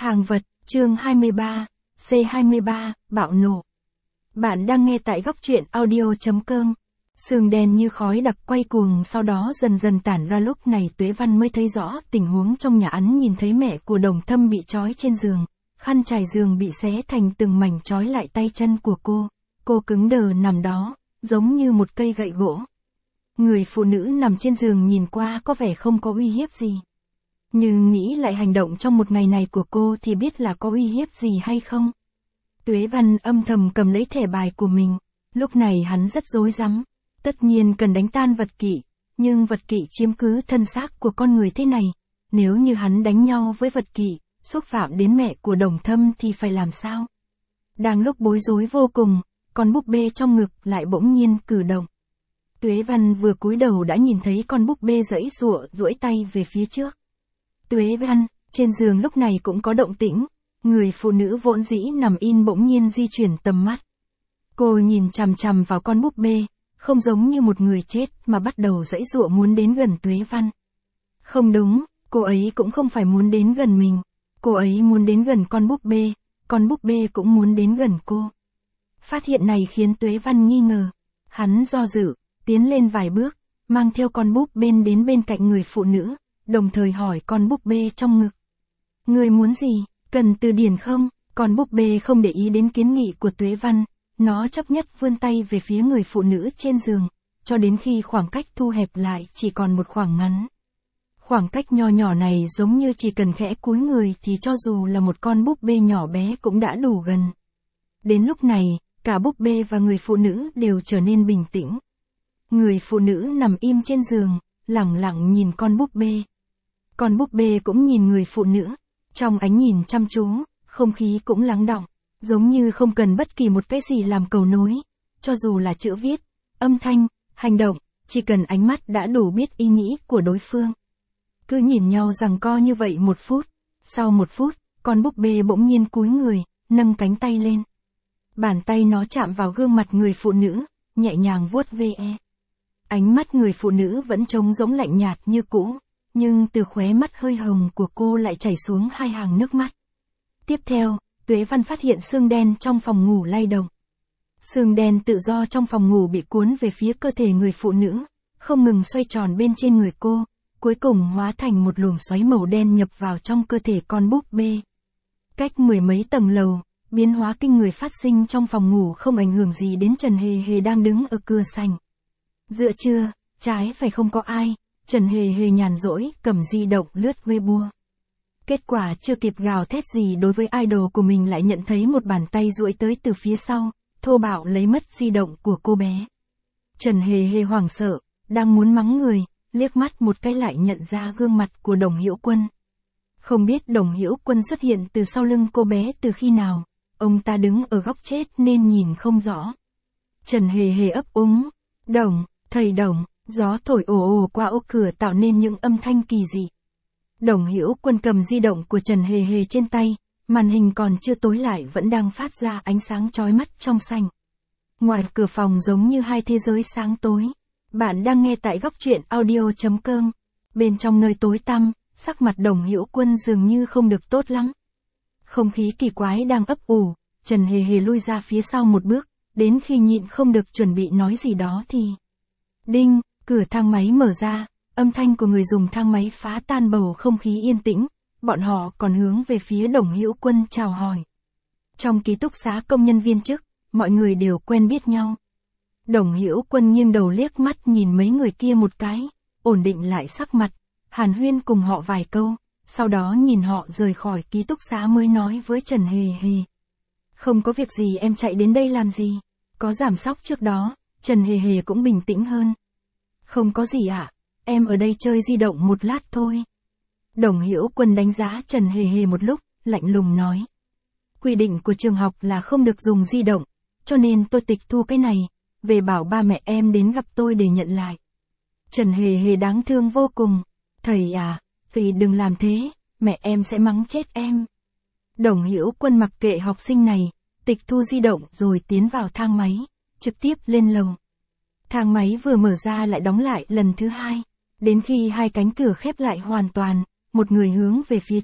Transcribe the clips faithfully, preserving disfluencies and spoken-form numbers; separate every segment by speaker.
Speaker 1: Hàng vật, chương hai mươi ba, C hai mươi ba, bạo nổ. Bạn đang nghe tại góc truyện audio.com. Sương đen như khói đặc quay cuồng sau đó dần dần tản ra, lúc này Tuế Văn mới thấy rõ tình huống trong nhà. Hắn nhìn thấy mẹ của Đồng Thâm bị trói trên giường, khăn trải giường bị xé thành từng mảnh trói lại tay chân của cô. Cô cứng đờ nằm đó, giống như một cây gậy gỗ. Người phụ nữ nằm trên giường nhìn qua có vẻ không có uy hiếp gì. Nhưng nghĩ lại hành động trong một ngày này của cô thì biết là có uy hiếp gì hay không. Tuế Văn âm thầm cầm lấy thẻ bài của mình. Lúc này hắn rất rối rắm. Tất nhiên cần đánh tan vật kỵ, nhưng vật kỵ chiếm cứ thân xác của con người thế này. Nếu như hắn đánh nhau với vật kỵ, xúc phạm đến mẹ của Đồng Thâm thì phải làm sao? Đang lúc bối rối vô cùng, con búp bê trong ngực lại bỗng nhiên cử động. Tuế Văn vừa cúi đầu đã nhìn thấy con búp bê giãy giụa duỗi tay về phía trước. Tuế Văn, trên giường lúc này cũng có động tĩnh. Người phụ nữ vốn dĩ nằm in bỗng nhiên di chuyển tầm mắt. Cô nhìn chằm chằm vào con búp bê, không giống như một người chết mà bắt đầu giãy giụa muốn đến gần Tuế Văn. Không đúng, cô ấy cũng không phải muốn đến gần mình. Cô ấy muốn đến gần con búp bê, con búp bê cũng muốn đến gần cô. Phát hiện này khiến Tuế Văn nghi ngờ. Hắn do dự, tiến lên vài bước, mang theo con búp bê đến bên cạnh người phụ nữ, đồng thời hỏi con búp bê trong ngực. Người muốn gì, cần từ điển không? Con búp bê không để ý đến kiến nghị của Tuế Văn, nó chấp nhất vươn tay về phía người phụ nữ trên giường, cho đến khi khoảng cách thu hẹp lại chỉ còn một khoảng ngắn. Khoảng cách nho nhỏ này giống như chỉ cần khẽ cúi người thì cho dù là một con búp bê nhỏ bé cũng đã đủ gần. Đến lúc này, cả búp bê và người phụ nữ đều trở nên bình tĩnh. Người phụ nữ nằm im trên giường, lẳng lặng nhìn con búp bê. Con búp bê cũng nhìn người phụ nữ, trong ánh nhìn chăm chú, không khí cũng lắng đọng, giống như không cần bất kỳ một cái gì làm cầu nối, cho dù là chữ viết, âm thanh, hành động, chỉ cần ánh mắt đã đủ biết ý nghĩ của đối phương. Cứ nhìn nhau giằng co như vậy một phút, sau một phút, con búp bê bỗng nhiên cúi người, nâng cánh tay lên. Bàn tay nó chạm vào gương mặt người phụ nữ, nhẹ nhàng vuốt ve. Ánh mắt người phụ nữ vẫn trống rỗng lạnh nhạt như cũ, nhưng từ khóe mắt hơi hồng của cô lại chảy xuống hai hàng nước mắt. Tiếp theo, Tuế Văn phát hiện xương đen trong phòng ngủ lay động. Xương đen tự do trong phòng ngủ bị cuốn về phía cơ thể người phụ nữ, không ngừng xoay tròn bên trên người cô, cuối cùng hóa thành một luồng xoáy màu đen nhập vào trong cơ thể con búp bê. Cách mười mấy tầng lầu, biến hóa kinh người phát sinh trong phòng ngủ không ảnh hưởng gì đến Trần Hề Hề đang đứng ở cửa sảnh. Giữa trưa, trái phải không có ai, Trần Hề Hề nhàn rỗi, cầm di động lướt Weibo. Kết quả chưa kịp gào thét gì đối với idol của mình lại nhận thấy một bàn tay duỗi tới từ phía sau, thô bạo lấy mất di động của cô bé. Trần Hề Hề hoảng sợ, đang muốn mắng người, liếc mắt một cái lại nhận ra gương mặt của Đồng Hiểu Quân. Không biết Đồng Hiểu Quân xuất hiện từ sau lưng cô bé từ khi nào, ông ta đứng ở góc chết nên nhìn không rõ. Trần Hề Hề ấp úng, Đồng, thầy Đồng, gió thổi ồ ồ qua ô cửa tạo nên những âm thanh kỳ dị. Đồng Hiểu Quân cầm di động của Trần Hề Hề trên tay, màn hình còn chưa tối lại vẫn đang phát ra ánh sáng chói mắt trong xanh. Ngoài cửa phòng giống như hai thế giới sáng tối. Bạn đang nghe tại góc truyện audio.com. Bên trong nơi tối tăm, sắc mặt Đồng Hiểu Quân dường như không được tốt lắm. Không khí kỳ quái đang ấp ủ, Trần Hề Hề lui ra phía sau một bước, đến khi nhịn không được chuẩn bị nói gì đó thì... Đinh, cửa thang máy mở ra, âm thanh của người dùng thang máy phá tan bầu không khí yên tĩnh, bọn họ còn hướng về phía Đồng Hiểu Quân chào hỏi. Trong ký túc xá công nhân viên chức, mọi người đều quen biết nhau. Đồng Hiểu Quân nghiêng đầu liếc mắt nhìn mấy người kia một cái, ổn định lại sắc mặt, hàn huyên cùng họ vài câu, sau đó nhìn họ rời khỏi ký túc xá mới nói với Trần Hề Hề. Không có việc gì, em chạy đến đây làm gì? Có giảm sóc trước đó, Trần Hề Hề cũng bình tĩnh hơn. Không có gì ạ, à? Em ở đây chơi di động một lát thôi. Đồng Hiểu Quân đánh giá Trần Hề Hề một lúc, lạnh lùng nói. Quy định của trường học là không được dùng di động, cho nên tôi tịch thu cái này, về bảo ba mẹ em đến gặp tôi để nhận lại. Trần Hề Hề đáng thương vô cùng. Thầy à, thầy đừng làm thế, mẹ em sẽ mắng chết em. Đồng Hiểu Quân mặc kệ học sinh này, tịch thu di động rồi tiến vào thang máy, trực tiếp lên lầu. Thang máy vừa mở ra lại đóng lại lần thứ hai, đến khi hai cánh cửa khép lại hoàn toàn, một người hướng về phía trước,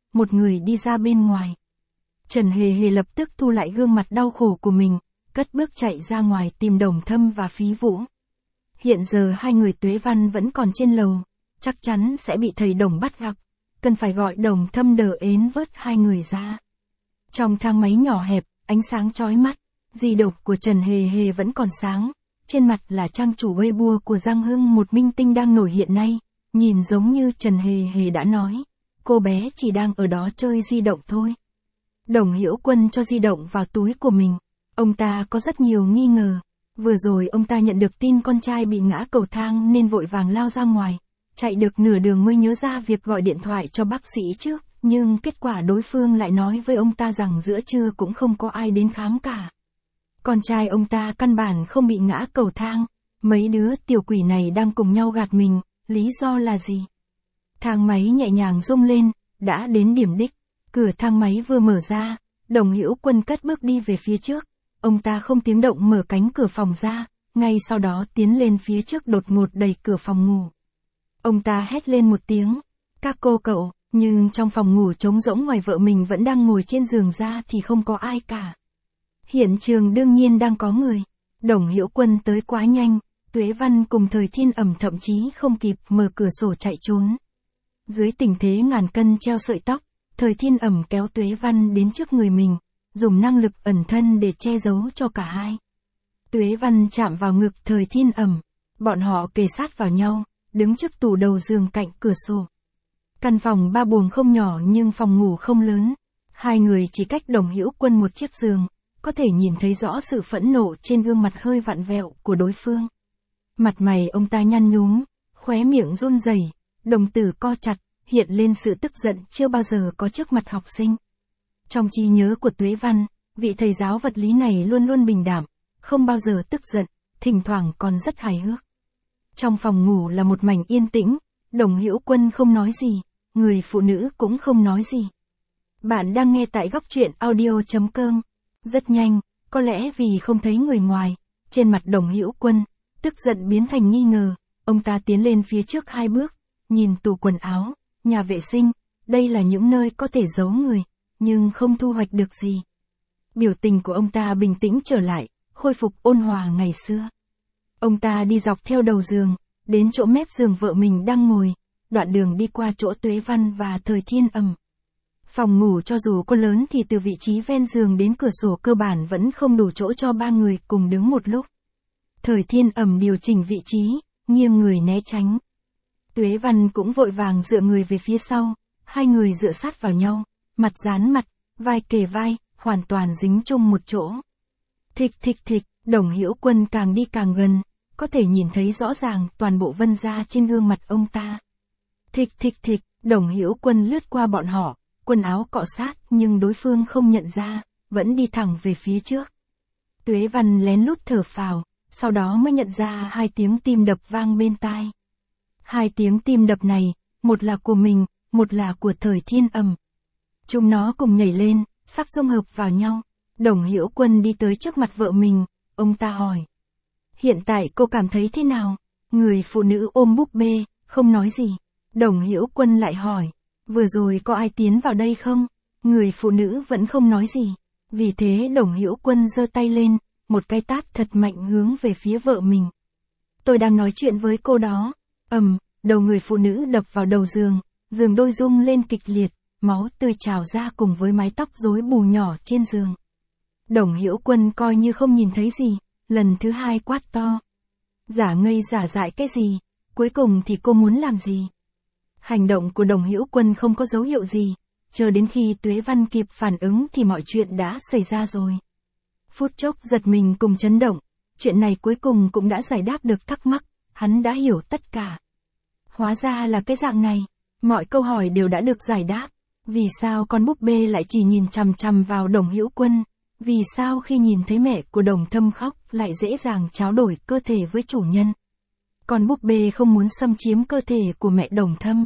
Speaker 1: một người đi ra bên ngoài. Trần Hề Hề lập tức thu lại gương mặt đau khổ của mình, cất bước chạy ra ngoài tìm Đồng Thâm và Phí Vũ. Hiện giờ hai người Tuế Văn vẫn còn trên lầu, chắc chắn sẽ bị thầy Đồng bắt gặp, cần phải gọi Đồng Thâm đờ ến vớt hai người ra. Trong thang máy nhỏ hẹp, ánh sáng chói mắt, di động của Trần Hề Hề vẫn còn sáng, trên mặt là trang chủ Weibo của Giang Hưng, một minh tinh đang nổi hiện nay, nhìn giống như Trần Hề Hề đã nói, cô bé chỉ đang ở đó chơi di động thôi. Đồng Hiểu Quân cho di động vào túi của mình, ông ta có rất nhiều nghi ngờ, vừa rồi ông ta nhận được tin con trai bị ngã cầu thang nên vội vàng lao ra ngoài, chạy được nửa đường mới nhớ ra việc gọi điện thoại cho bác sĩ trước, nhưng kết quả đối phương lại nói với ông ta rằng giữa trưa cũng không có ai đến khám cả. Con trai ông ta căn bản không bị ngã cầu thang, mấy đứa tiểu quỷ này đang cùng nhau gạt mình, lý do là gì? Thang máy nhẹ nhàng rung lên, đã đến điểm đích, cửa thang máy vừa mở ra, Đồng Hiểu Quân cất bước đi về phía trước, ông ta không tiếng động mở cánh cửa phòng ra, ngay sau đó tiến lên phía trước đột ngột đẩy cửa phòng ngủ. Ông ta hét lên một tiếng, các cô cậu, nhưng trong phòng ngủ trống rỗng ngoài vợ mình vẫn đang ngồi trên giường ra thì không có ai cả. Hiện trường đương nhiên đang có người. Đồng Hiểu Quân tới quá nhanh, Tuế Văn cùng Thời Thiên Ẩm thậm chí không kịp mở cửa sổ chạy trốn. Dưới tình thế ngàn cân treo sợi tóc, Thời Thiên Ẩm kéo Tuế Văn đến trước người mình, dùng năng lực ẩn thân để che giấu cho cả hai. Tuế Văn chạm vào ngực Thời Thiên Ẩm, bọn họ kề sát vào nhau, đứng trước tủ đầu giường cạnh cửa sổ. Căn phòng ba buồng không nhỏ nhưng phòng ngủ không lớn, hai người chỉ cách Đồng Hiểu Quân một chiếc giường, có thể nhìn thấy rõ sự phẫn nộ trên gương mặt hơi vặn vẹo của đối phương. Mặt mày ông ta nhăn nhúm, khóe miệng run rẩy, đồng tử co chặt, hiện lên sự tức giận chưa bao giờ có trước mặt học sinh. Trong trí nhớ của Tuế Văn, vị thầy giáo vật lý này luôn luôn bình đạm, không bao giờ tức giận, thỉnh thoảng còn rất hài hước. Trong phòng ngủ là một mảnh yên tĩnh, Đồng Hiểu Quân không nói gì, người phụ nữ cũng không nói gì. Bạn đang nghe tại góc truyện audio chấm com. Rất nhanh, có lẽ vì không thấy người ngoài, trên mặt Đồng Hiểu Quân, tức giận biến thành nghi ngờ, ông ta tiến lên phía trước hai bước, nhìn tủ quần áo, nhà vệ sinh, đây là những nơi có thể giấu người, nhưng không thu hoạch được gì. Biểu tình của ông ta bình tĩnh trở lại, khôi phục ôn hòa ngày xưa. Ông ta đi dọc theo đầu giường, đến chỗ mép giường vợ mình đang ngồi, đoạn đường đi qua chỗ Tuế Văn và Thời Thiên Ẩm. Phòng ngủ cho dù có lớn thì từ vị trí ven giường đến cửa sổ cơ bản vẫn không đủ chỗ cho ba người cùng đứng một lúc. Thời Thiên Ẩm điều chỉnh vị trí, nghiêng người né tránh. Tuế Văn cũng vội vàng dựa người về phía sau, hai người dựa sát vào nhau, mặt dán mặt, vai kề vai, hoàn toàn dính chung một chỗ. Thịch thịch thịch, Đồng Hiểu Quân càng đi càng gần, có thể nhìn thấy rõ ràng toàn bộ vân da trên gương mặt ông ta. Thịch thịch thịch, Đồng Hiểu Quân lướt qua bọn họ, quần áo cọ sát nhưng đối phương không nhận ra, vẫn đi thẳng về phía trước. Tuế Văn lén lút thở phào, sau đó mới nhận ra hai tiếng tim đập vang bên tai. Hai tiếng tim đập này, một là của mình, một là của Thời Thiên Ẩm. Chúng nó cùng nhảy lên, sắp dung hợp vào nhau. Đồng Hiểu Quân đi tới trước mặt vợ mình, ông ta hỏi. Hiện tại cô cảm thấy thế nào? Người phụ nữ ôm búp bê, không nói gì. Đồng Hiểu Quân lại hỏi. Vừa rồi có ai tiến vào đây không? Người phụ nữ vẫn không nói gì. Vì thế Đồng Hiểu Quân giơ tay lên, một cái tát thật mạnh hướng về phía vợ mình. Tôi đang nói chuyện với cô đó. Ầm, đầu người phụ nữ đập vào đầu giường, giường đôi rung lên kịch liệt, máu tươi trào ra cùng với mái tóc rối bù nhỏ trên giường. Đồng Hiểu Quân coi như không nhìn thấy gì, lần thứ hai quát to. Giả ngây giả dại cái gì, cuối cùng thì cô muốn làm gì? Hành động của Đồng Hiểu Quân không có dấu hiệu gì, chờ đến khi Tuế Văn kịp phản ứng thì mọi chuyện đã xảy ra rồi. Phút chốc giật mình cùng chấn động, chuyện này cuối cùng cũng đã giải đáp được thắc mắc, hắn đã hiểu tất cả. Hóa ra là cái dạng này, mọi câu hỏi đều đã được giải đáp. Vì sao con búp bê lại chỉ nhìn chằm chằm vào Đồng Hiểu Quân? Vì sao khi nhìn thấy mẹ của Đồng Thâm khóc lại dễ dàng tráo đổi cơ thể với chủ nhân? Con búp bê không muốn xâm chiếm cơ thể của mẹ Đồng Thâm.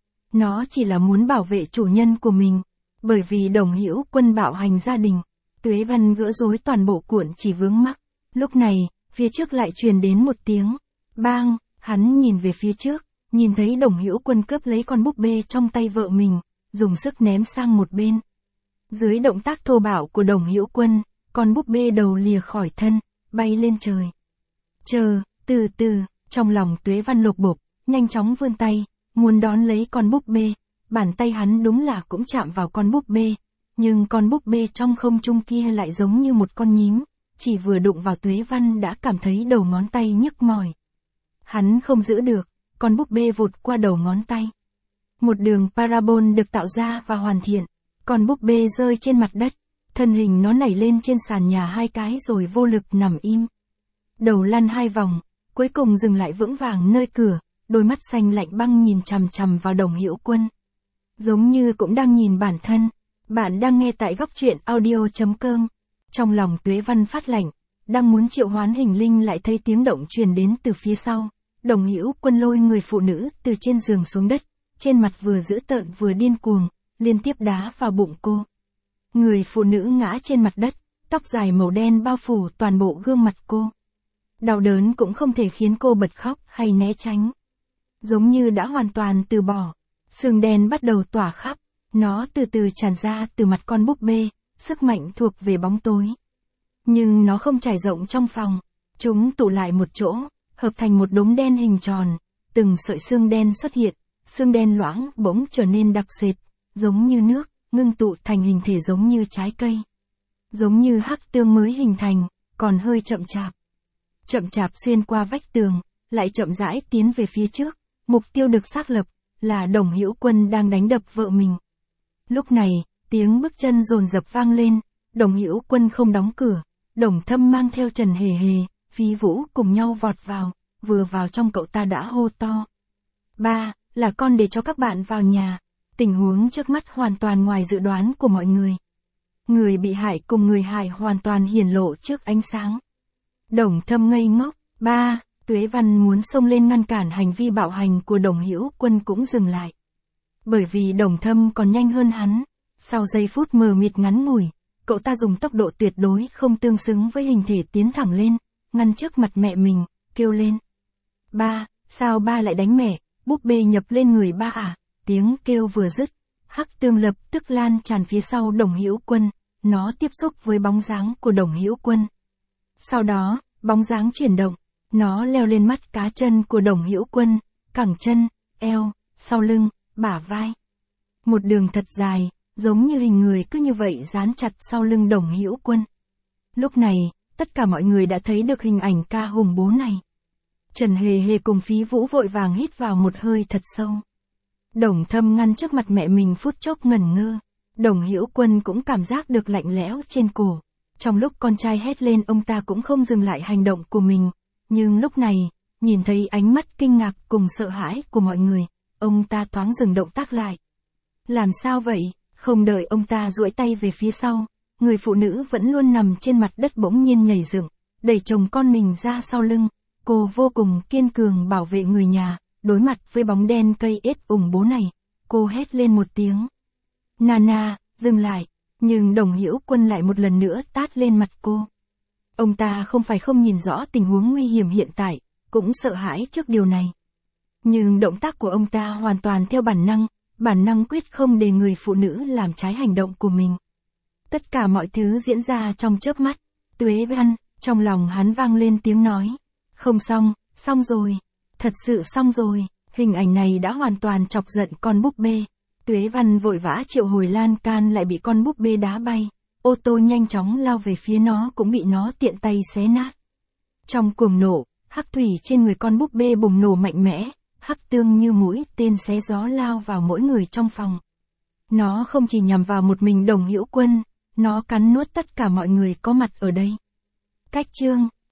Speaker 1: Nó chỉ là muốn bảo vệ chủ nhân của mình. Bởi vì Đồng Hiểu Quân bạo hành gia đình, Tuế Văn gỡ rối toàn bộ cuộn chỉ vướng mắc. Lúc này, phía trước lại truyền đến một tiếng. Bang, hắn nhìn về phía trước, nhìn thấy Đồng Hiểu Quân cướp lấy con búp bê trong tay vợ mình. dùng sức ném sang một bên. Dưới động tác thô bạo của Đồng Hữu Quân, con búp bê đầu lìa khỏi thân, bay lên trời. Chờ, từ từ, trong lòng Tuế Văn lục bục, nhanh chóng vươn tay, muốn đón lấy con búp bê. Bàn tay hắn đúng là cũng chạm vào con búp bê, nhưng con búp bê trong không trung kia lại giống như một con nhím, chỉ vừa đụng vào Tuế Văn đã cảm thấy đầu ngón tay nhức mỏi. Hắn không giữ được, con búp bê vụt qua đầu ngón tay. Một đường parabol được tạo ra và hoàn thiện, con búp bê rơi trên mặt đất, thân hình nó nảy lên trên sàn nhà hai cái rồi vô lực nằm im. Đầu lăn hai vòng, cuối cùng dừng lại vững vàng nơi cửa, đôi mắt xanh lạnh băng nhìn chằm chằm vào Đồng Hữu Quân. Giống như cũng đang nhìn bản thân. Bạn đang nghe tại góc truyện audio chấm com. Trong lòng Tuế Văn phát lạnh, đang muốn triệu hoán hình linh lại thấy tiếng động truyền đến từ phía sau. Đồng Hữu Quân lôi người phụ nữ từ trên giường xuống đất, trên mặt vừa dữ tợn vừa điên cuồng, liên tiếp đá vào bụng cô. Người phụ nữ ngã trên mặt đất, tóc dài màu đen bao phủ toàn bộ gương mặt cô. Đau đớn cũng không thể khiến cô bật khóc hay né tránh. Giống như đã hoàn toàn từ bỏ. Sương đen bắt đầu tỏa khắp, nó từ từ tràn ra từ mặt con búp bê, sức mạnh thuộc về bóng tối. Nhưng nó không trải rộng trong phòng, chúng tụ lại một chỗ, hợp thành một đống đen hình tròn, từng sợi xương đen xuất hiện, xương đen loãng bỗng trở nên đặc sệt, giống như nước, ngưng tụ thành hình thể giống như trái cây. Giống như hắc tương mới hình thành, còn hơi chậm chạp. Chậm chạp xuyên qua vách tường, lại chậm rãi tiến về phía trước, mục tiêu được xác lập, là Đồng Hữu Quân đang đánh đập vợ mình. Lúc này, tiếng bước chân dồn dập vang lên, Đồng Hữu Quân không đóng cửa, Đồng Thâm mang theo Trần Hề Hề, Phí Vũ cùng nhau vọt vào, vừa vào trong cậu ta đã hô to. Ba, là con để cho các bạn vào nhà. Tình huống trước mắt hoàn toàn ngoài dự đoán của mọi người. Người bị hại cùng người hại hoàn toàn hiển lộ trước ánh sáng. Đồng Thâm ngây ngốc, ba, Tuế Văn muốn xông lên ngăn cản hành vi bạo hành của Đồng Hữu Quân cũng dừng lại. Bởi vì Đồng Thâm còn nhanh hơn hắn, sau giây phút mờ mịt ngắn ngủi, cậu ta dùng tốc độ tuyệt đối không tương xứng với hình thể tiến thẳng lên, ngăn trước mặt mẹ mình, kêu lên. Ba, sao ba lại đánh mẹ, búp bê nhập lên người ba à? Tiếng kêu vừa dứt, hắc tương lập tức lan tràn phía sau Đồng Hữu Quân, nó tiếp xúc với bóng dáng của Đồng Hữu Quân. Sau đó, bóng dáng chuyển động, nó leo lên mắt cá chân của Đồng Hữu Quân, cẳng chân, eo, sau lưng, bả vai. Một đường thật dài, giống như hình người cứ như vậy dán chặt sau lưng Đồng Hữu Quân. Lúc này, tất cả mọi người đã thấy được hình ảnh ca hùng bố này. Trần Hề Hề cùng Phí Vũ vội vàng hít vào một hơi thật sâu. Đồng Thâm ngăn trước mặt mẹ mình phút chốc ngẩn ngơ. Đồng Hữu Quân cũng cảm giác được lạnh lẽo trên cổ. Trong lúc con trai hét lên ông ta cũng không dừng lại hành động của mình. Nhưng lúc này, nhìn thấy ánh mắt kinh ngạc cùng sợ hãi của mọi người, ông ta thoáng dừng động tác lại. Làm sao vậy? Không đợi ông ta duỗi tay về phía sau, người phụ nữ vẫn luôn nằm trên mặt đất bỗng nhiên nhảy dựng, đẩy chồng con mình ra sau lưng. Cô vô cùng kiên cường bảo vệ người nhà, đối mặt với bóng đen cây ết ủng bố này, cô hét lên một tiếng. Nana, dừng lại, nhưng Đồng Hữu Quân lại một lần nữa tát lên mặt cô. Ông ta không phải không nhìn rõ tình huống nguy hiểm hiện tại, cũng sợ hãi trước điều này. Nhưng động tác của ông ta hoàn toàn theo bản năng, bản năng quyết không để người phụ nữ làm trái hành động của mình. Tất cả mọi thứ diễn ra trong chớp mắt. Tuế Văn, trong lòng hắn vang lên tiếng nói. Không xong, xong rồi. Thật sự xong rồi. Hình ảnh này đã hoàn toàn chọc giận con búp bê. Tuế Văn vội vã triệu hồi lan can lại bị con búp bê đá bay. Ô tô nhanh chóng lao về phía nó cũng bị nó tiện tay xé nát. Trong cuồng nổ, hắc thủy trên người con búp bê bùng nổ mạnh mẽ, hắc tương như mũi tên xé gió lao vào mỗi người trong phòng. Nó không chỉ nhằm vào một mình Đồng Hữu Quân, nó cắn nuốt tất cả mọi người có mặt ở đây. Cách chương